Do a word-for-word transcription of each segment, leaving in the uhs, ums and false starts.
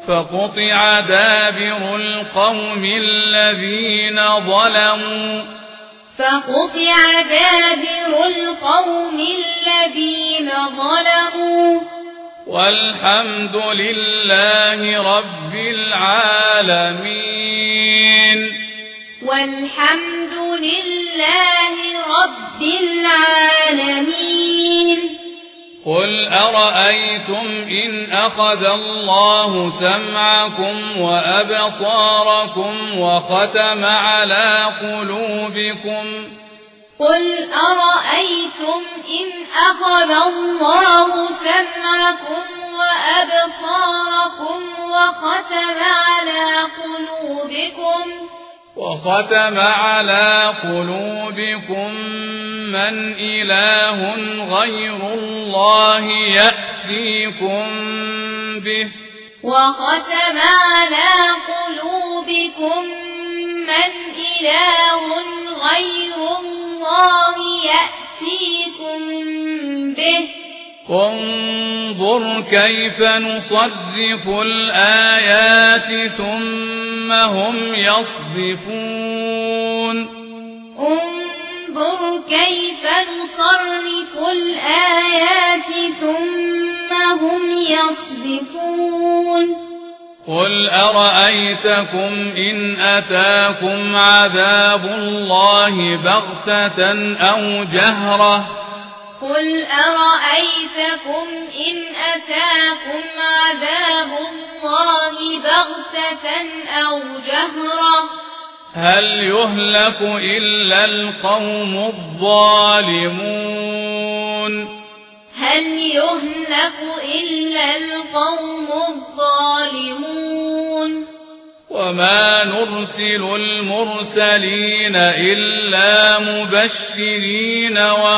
فقطع دابر القوم الذين ظلموا فقطع دابر القوم الذين ظلموا والحمد لله رب العالمين والحمد لله رب العالمين. قل أرأيتم إن أخذ الله سمعكم وأبصاركم وختم على قلوبكم قل أرأيتم إن أخذ الله سمعكم وأبصاركم وختم على قلوبكم وختم على قلوبكم من إله غير الله يأتيكم به وختم على قلوبكم من إله غير الله يأتيكم به. انظر كيف نصرف الآيات ثم هم يصدفون انظر كيف نصرف الآيات ثم هم يصدفون. قل أرأيتكم إن أتاكم عذاب الله بغتة أو جهرة قل أرأيتكم إن أتاكم عذاب الله بغتة أو جهرة هل يهلك إلا القوم الظالمون هل يهلك إلا القوم الظالمون. وما نرسل المرسلين إلا مبشرين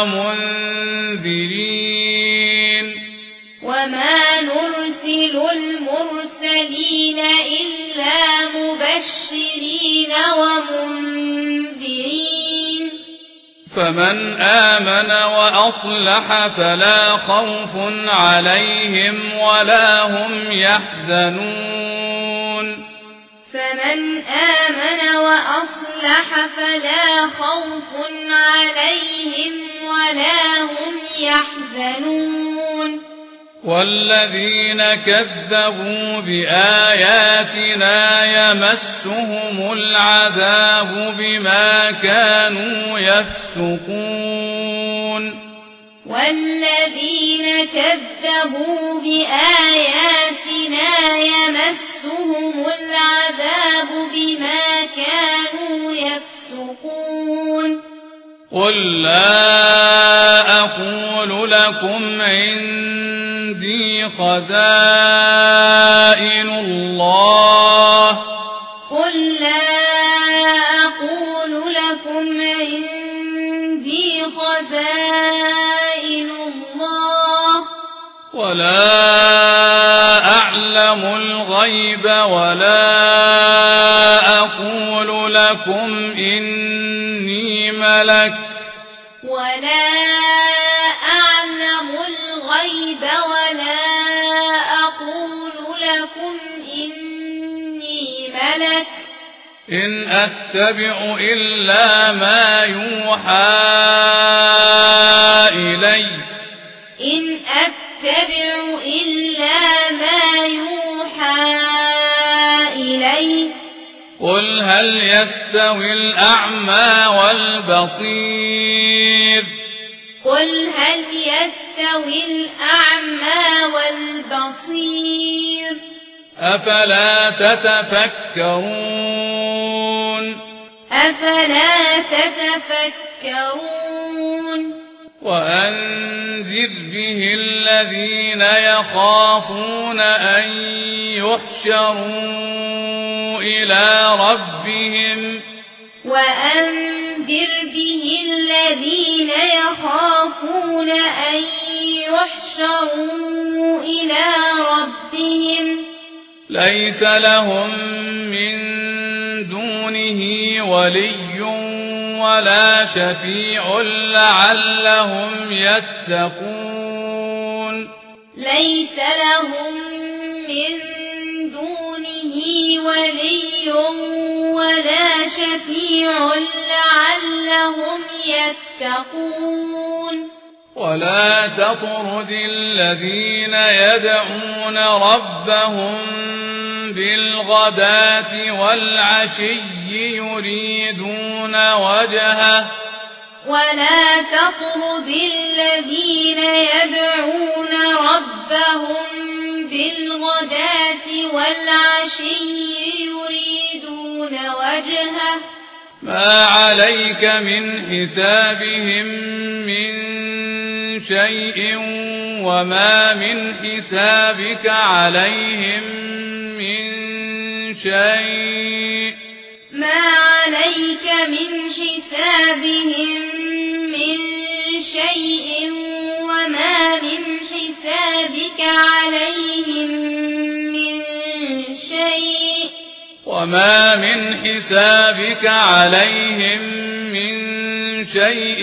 ومنذرين وما نرسل المرسلين إلا مبشرين ومنذرين فمن آمن وأصلح فلا خوف عليهم ولا هم يحزنون فمن آمن وأصلح فلا خوف عليهم ولا هم يحزنون. والذين كذبوا بآياتنا يمسهم العذاب بما كانوا يفسقون والذين كذبوا بآياتنا يمسهم العذاب بما كانوا يفسقون. قل لا أقول لكم عندي خزائن الله قل لا أقول لكم عندي خزائن الله ولا أعلم الغيب ولا أقول لكم إني ملك ولا أعلم الغيب ولا أقول لكم إني ملك إن أتبع إلا ما يوحى إلي إن أتبع إلا ما يوحى إلي. قل هل يستوي الأعمى والبصير قل هل يستوي الأعمى والبصير أفلا تتفكرون أفلا تتفكرون. وأنذر به الذين يخافون أن يحشروا إلى ربهم وأنذر به الذين يخافون أن يحشروا إلى ربهم ليس لهم من دونه ولي ولا شفيع لعلهم يتقون ليس لهم من دونه ولا شفيع لعلهم يتقون ولا تطرد الذين يدعون ربهم بالغداة والعشي يريدون وجهه ولا تطرد الذين يدعون ربهم بالغداة والعشي يريدون وجهه ما عليك من حسابهم من شيء وما من حسابك عليهم من شيء ما عليك من حسابهم من شيء وما من حسابك عليهم من شيء وما من حسابك عليهم من شيء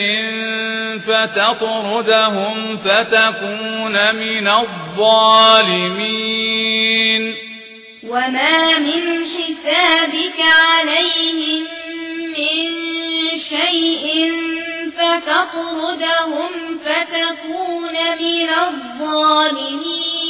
فتطردهم فتكون من الظالمين وما من حسابك عليهم من شيء فتطردهم فتكون من الظالمين